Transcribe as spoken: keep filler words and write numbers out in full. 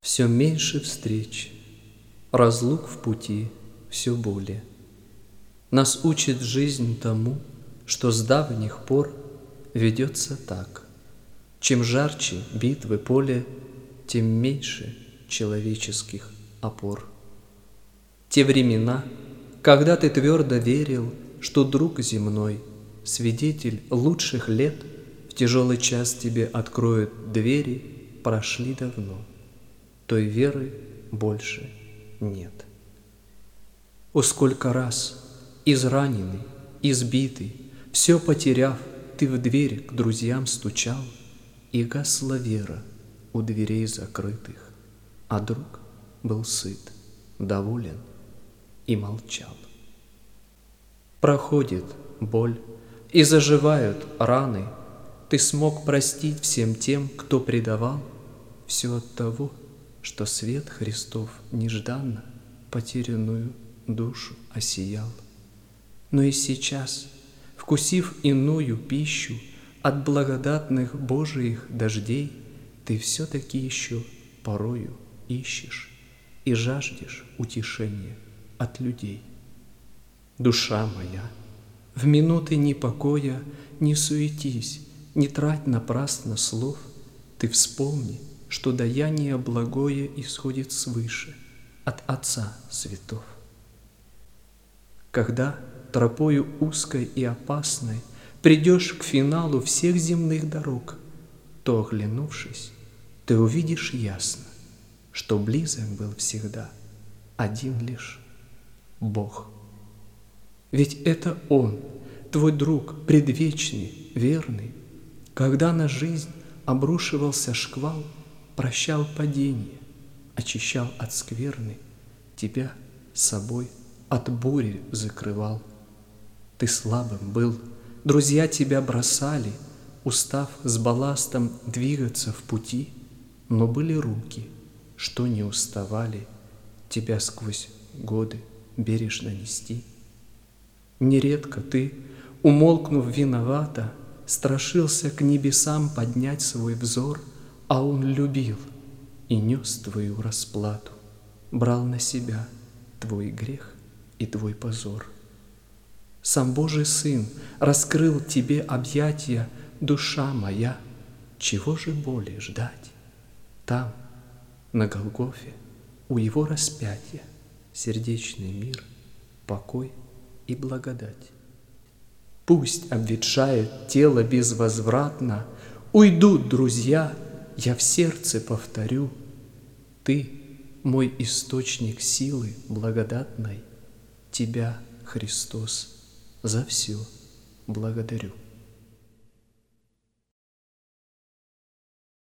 Все меньше встреч, разлук в пути все более. Нас учит жизнь тому, что с давних пор ведется так. Чем жарче битвы поле, тем меньше человеческих опор. Те времена, когда ты твердо верил, что друг земной, свидетель лучших лет, в тяжелый час тебе откроют двери, прошли давно. Той веры больше нет. О, сколько раз, израненный, избитый, все потеряв, ты в дверь к друзьям стучал, и гасла вера у дверей закрытых, а друг был сыт, доволен и молчал. Проходит боль, и заживают раны, ты смог простить всем тем, кто предавал, все от того, что свет Христов нежданно потерянную душу осиял. Но и сейчас, вкусив иную пищу от благодатных Божиих дождей, ты все-таки еще порою ищешь и жаждешь утешения от людей. Душа моя, в минуты непокоя не суетись, не трать напрасно слов, ты вспомни, что даяние благое исходит свыше, от Отца Светов. Когда тропою узкой и опасной придешь к финалу всех земных дорог, то, оглянувшись, ты увидишь ясно, что близок был всегда один лишь Бог. Ведь это Он, твой друг, предвечный, верный, когда на жизнь обрушивался шквал, прощал падение, очищал от скверны, тебя собой от бури закрывал. Ты слабым был, друзья тебя бросали, устав с балластом двигаться в пути, но были руки, что не уставали тебя сквозь годы бережно нести. Нередко ты, умолкнув виновато, страшился к небесам поднять свой взор, а Он любил и нес твою расплату, брал на себя твой грех и твой позор. Сам Божий Сын раскрыл тебе объятия, душа моя, чего же более ждать? Там, на Голгофе, у Его распятия, сердечный мир, покой и благодать. Пусть обветшает тело безвозвратно, уйдут друзья, я в сердце повторю: Ты, мой источник силы благодатной, Тебя, Христос, за все благодарю.